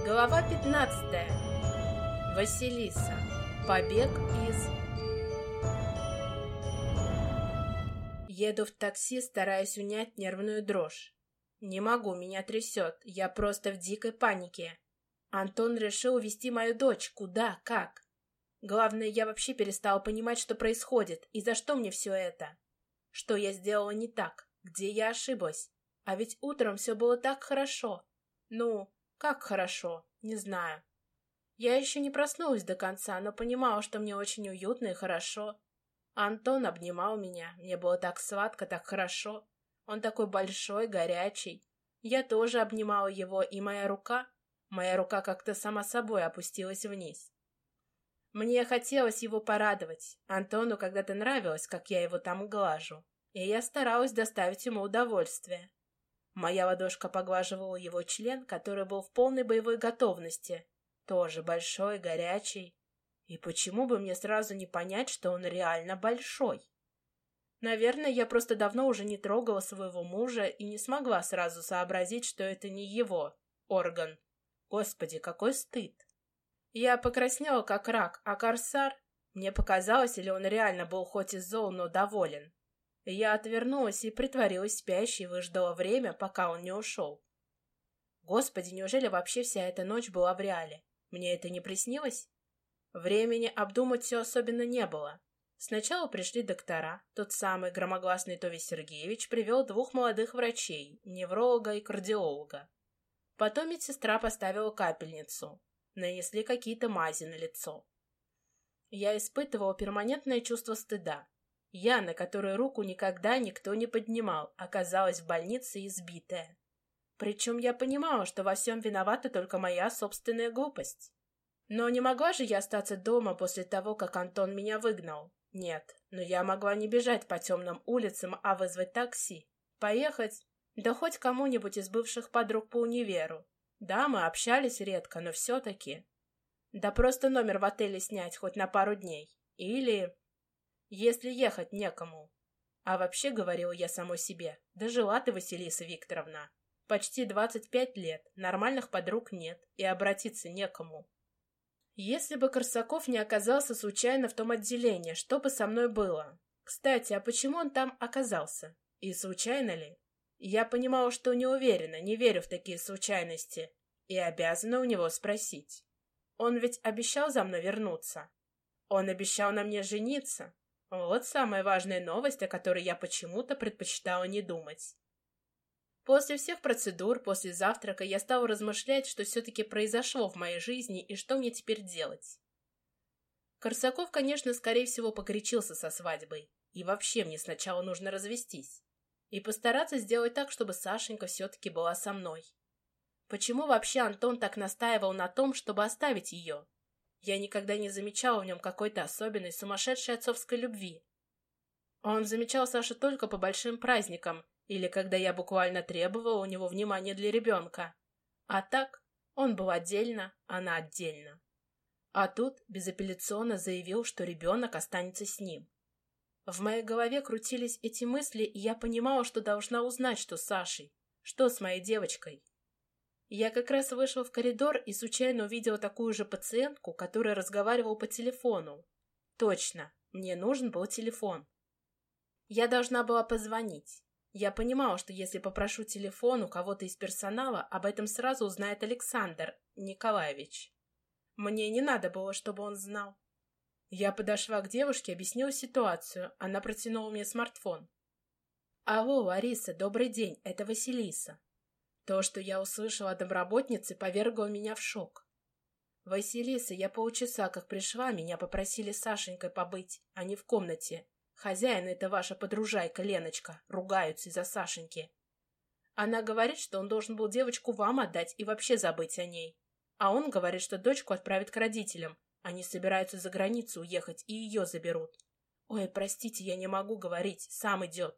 Глава 15. Василиса. Побег из... Еду в такси, стараясь унять нервную дрожь. Не могу, меня трясет, я просто в дикой панике. Антон решил увезти мою дочь. Куда? Как? Главное, я вообще перестала понимать, что происходит, и за что мне все это. Что я сделала не так? Где я ошиблась? А ведь утром все было так хорошо. Ну, как хорошо? Не знаю. Я еще не проснулась до конца, но понимала, что мне очень уютно и хорошо. Антон обнимал меня, мне было так сладко, так хорошо. Он такой большой, горячий. Я тоже обнимала его, и моя рука как-то сама собой опустилась вниз. Мне хотелось его порадовать. Антону когда-то нравилось, как я его там глажу, и я старалась доставить ему удовольствие. Моя ладошка поглаживала его член, который был в полной боевой готовности. Тоже большой, горячий. И почему бы мне сразу не понять, что он реально большой? Наверное, я просто давно уже не трогала своего мужа и не смогла сразу сообразить, что это не его орган. Господи, какой стыд! Я покраснела, как рак, а Корсар... Мне показалось, или он реально был хоть и зол, но доволен. Я отвернулась и притворилась спящей, выждала время, пока он не ушел. Господи, неужели вообще вся эта ночь была в реале? Мне это не приснилось? Времени обдумать все особенно не было. Сначала пришли доктора. Тот самый громогласный Тови Сергеевич привел двух молодых врачей, невролога и кардиолога. Потом медсестра поставила капельницу. Нанесли какие-то мази на лицо. Я испытывала перманентное чувство стыда. Я, на которую руку никогда никто не поднимал, оказалась в больнице избитая. Причем я понимала, что во всем виновата только моя собственная глупость. Но не могла же я остаться дома после того, как Антон меня выгнал. Нет, но я могла не бежать по темным улицам, а вызвать такси. Поехать, да хоть кому-нибудь из бывших подруг по универу. Да, мы общались редко, но все-таки. Да просто номер в отеле снять хоть на пару дней. Или... если ехать некому. А вообще, говорила я самой себе, дожила ты, Василиса Викторовна. Почти 25 лет, нормальных подруг нет, и обратиться некому. Если бы Корсаков не оказался случайно в том отделении, что бы со мной было? Кстати, а почему он там оказался? И случайно ли? Я понимала, что не уверена, не верю в такие случайности, и обязана у него спросить. Он ведь обещал за мной вернуться. Он обещал на мне жениться. Вот самая важная новость, о которой я почему-то предпочитала не думать. После всех процедур, после завтрака я стала размышлять, что все-таки произошло в моей жизни и что мне теперь делать. Корсаков, конечно, скорее всего, погорячился со свадьбой. И вообще мне сначала нужно развестись. И постараться сделать так, чтобы Сашенька все-таки была со мной. Почему вообще Антон так настаивал на том, чтобы оставить ее? Я никогда не замечала в нем какой-то особенной, сумасшедшей отцовской любви. Он замечал Сашу только по большим праздникам, или когда я буквально требовала у него внимания для ребенка. А так, он был отдельно, она отдельно. А тут безапелляционно заявил, что ребенок останется с ним. В моей голове крутились эти мысли, и я понимала, что должна узнать, что с Сашей, что с моей девочкой. Я как раз вышла в коридор и случайно увидела такую же пациентку, которая разговаривала по телефону. Точно, мне нужен был телефон. Я должна была позвонить. Я понимала, что если попрошу телефон у кого-то из персонала, об этом сразу узнает Александр Николаевич. Мне не надо было, чтобы он знал. Я подошла к девушке, объяснила ситуацию. Она протянула мне смартфон. «Алло, Лариса, добрый день, это Василиса». То, что я услышала от домработницы, повергло меня в шок. «Василиса, я полчаса как пришла, меня попросили с Сашенькой побыть, а не в комнате. Хозяин — это ваша подружайка Леночка, ругаются из-за Сашеньки. Она говорит, что он должен был девочку вам отдать и вообще забыть о ней. А он говорит, что дочку отправит к родителям. Они собираются за границу уехать и ее заберут. Ой, простите, я не могу говорить, сам идет».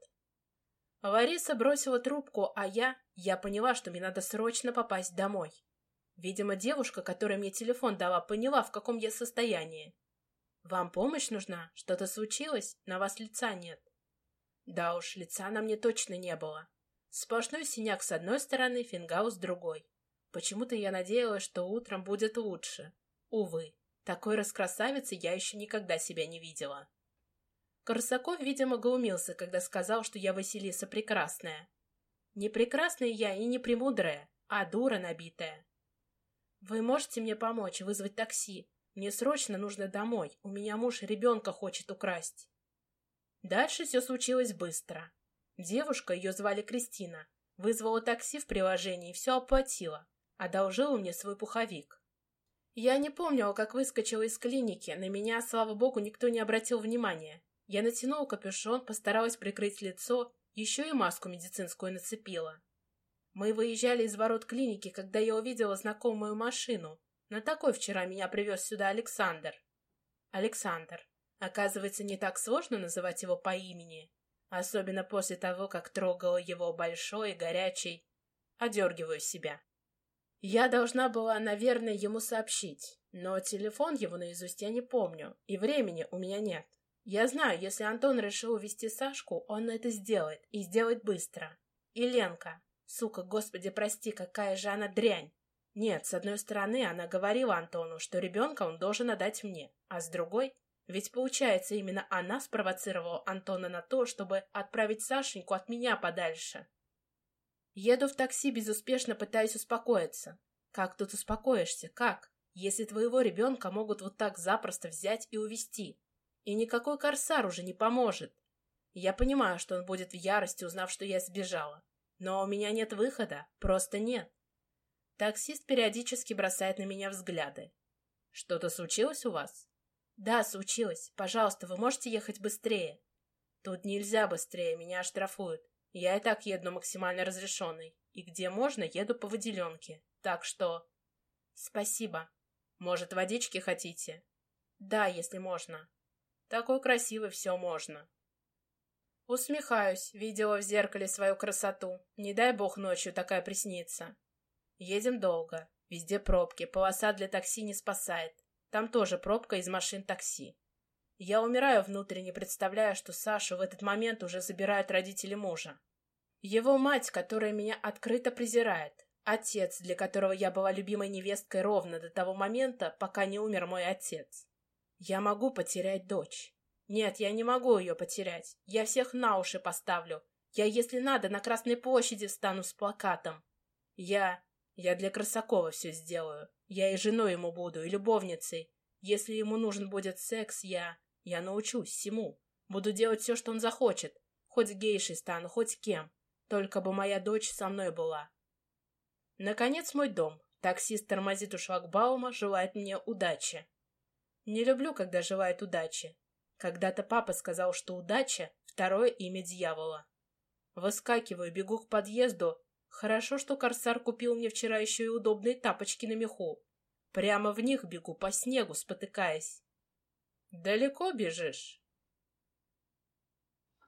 Лариса бросила трубку, а я поняла, что мне надо срочно попасть домой. Видимо, девушка, которая мне телефон дала, поняла, в каком я состоянии. «Вам помощь нужна? Что-то случилось? На вас лица нет». Да уж, лица на мне точно не было. Сплошной синяк с одной стороны, фингал с другой. Почему-то я надеялась, что утром будет лучше. Увы, такой раскрасавицы я еще никогда себя не видела. Корсаков, видимо, глумился, когда сказал, что я Василиса Прекрасная. Не прекрасная я и не премудрая, а дура набитая. Вы можете мне помочь вызвать такси? Мне срочно нужно домой, у меня муж ребенка хочет украсть. Дальше все случилось быстро. Девушка, ее звали Кристина, вызвала такси в приложении и все оплатила, одолжила мне свой пуховик. Я не помнила, как выскочила из клиники, на меня, слава богу, никто не обратил внимания. Я натянула капюшон, постаралась прикрыть лицо, еще и маску медицинскую нацепила. Мы выезжали из ворот клиники, когда я увидела знакомую машину. На такой вчера меня привез сюда Александр. Александр. Оказывается, не так сложно называть его по имени. Особенно после того, как трогала его большой, горячий. Одергиваю себя. Я должна была, наверное, ему сообщить. Но телефон его наизусть я не помню, и времени у меня нет. Я знаю, если Антон решил увезти Сашку, он это сделает, и сделает быстро. И Ленка. Сука, господи, прости, какая же она дрянь. Нет, с одной стороны, она говорила Антону, что ребенка он должен отдать мне, а с другой, ведь получается, именно она спровоцировала Антона на то, чтобы отправить Сашеньку от меня подальше. Еду в такси, безуспешно пытаясь успокоиться. Как тут успокоишься? Как? Если твоего ребенка могут вот так запросто взять и увезти. И никакой корсар уже не поможет. Я понимаю, что он будет в ярости, узнав, что я сбежала. Но у меня нет выхода, просто нет. Таксист периодически бросает на меня взгляды. Что-то случилось у вас? Да, случилось. Пожалуйста, вы можете ехать быстрее? Тут нельзя быстрее, меня оштрафуют. Я и так еду максимально разрешенный. И где можно, еду по выделенке. Так что... Спасибо. Может, водички хотите? Да, если можно. Такой красивый, все можно. Усмехаюсь, видела в зеркале свою красоту. Не дай бог ночью такая приснится. Едем долго. Везде пробки, полоса для такси не спасает. Там тоже пробка из машин такси. Я умираю внутренне, представляя, что Сашу в этот момент уже забирают родители мужа. Его мать, которая меня открыто презирает. Отец, для которого я была любимой невесткой ровно до того момента, пока не умер мой отец. Я могу потерять дочь. Нет, я не могу ее потерять. Я всех на уши поставлю. Я, если надо, на Красной площади встану с плакатом. Я для Красакова все сделаю. Я и женой ему буду, и любовницей. Если ему нужен будет секс, я научусь всему. Буду делать все, что он захочет. Хоть гейшей стану, хоть кем. Только бы моя дочь со мной была. Наконец мой дом. Таксист тормозит у шлагбаума, желает мне удачи. Не люблю, когда желает удачи. Когда-то папа сказал, что удача — второе имя дьявола. Выскакиваю, бегу к подъезду. Хорошо, что корсар купил мне вчера еще и удобные тапочки на меху. Прямо в них бегу по снегу, спотыкаясь. «Далеко бежишь?»